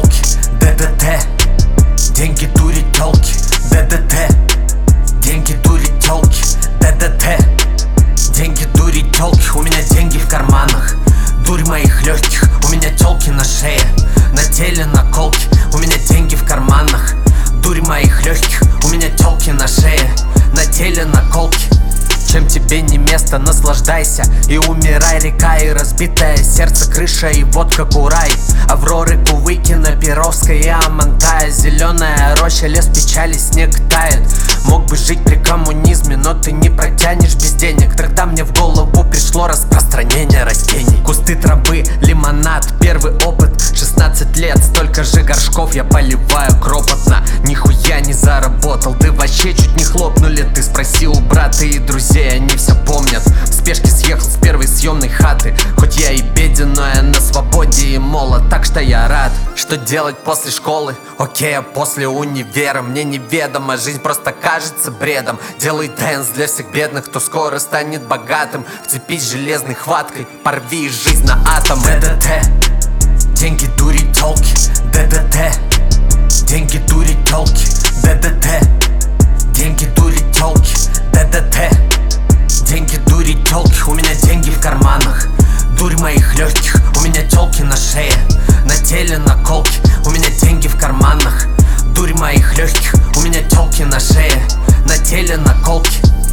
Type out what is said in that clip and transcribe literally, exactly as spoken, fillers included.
телки, ДДТ. Деньги, дури, телки, ДДТ. Деньги, дури, телки, ДДТ. Деньги, дури, телки, у меня деньги в карманах. Дурь моих легких, у меня телки на шее, на теле наколки, у меня деньги в карманах. Дурь моих легких, у меня телки на шее, на теле наколки. Чем тебе не место, наслаждайся и умирай, река и разбитое сердце, крыша и водка курай. Авроры, Кувыкина, Перовская и Амантая. Зеленая роща, лес печали, снег тает. Мог бы жить при коммунизме, но ты не протянешь без денег. Тогда мне в голову пришло распространение растений. Кусты, травы, лимонад, первый опыт. Шестнадцать лет, столько же горшков я поливаю кропотно. Нихуя не заработал, ты вообще чуть не хлопнули. Ты спроси у брата и друзей, они все помнят. В спешке съехал с первой съемной хаты. Хоть я и беден, но я на свободе и молод. Так что я рад, что делать после школы. Окей, а после универа мне неведомо. Жизнь просто кажется бредом. Делай дэнс для всех бедных, кто скоро станет богатым. Вцепись железной хваткой, порви жизнь на атомы. ДДТ. Деньги, дури, телки, ДДТ. Деньги, дури, телки, ДДТ. Деньги, дури, телки, ДДТ. Деньги, дури, телки, у меня деньги в карманах. Дурь моих легких, у меня телки на шее, на теле наколки, у меня деньги в карманах. Дурь моих легких, у меня телки на шее, на теле наколки.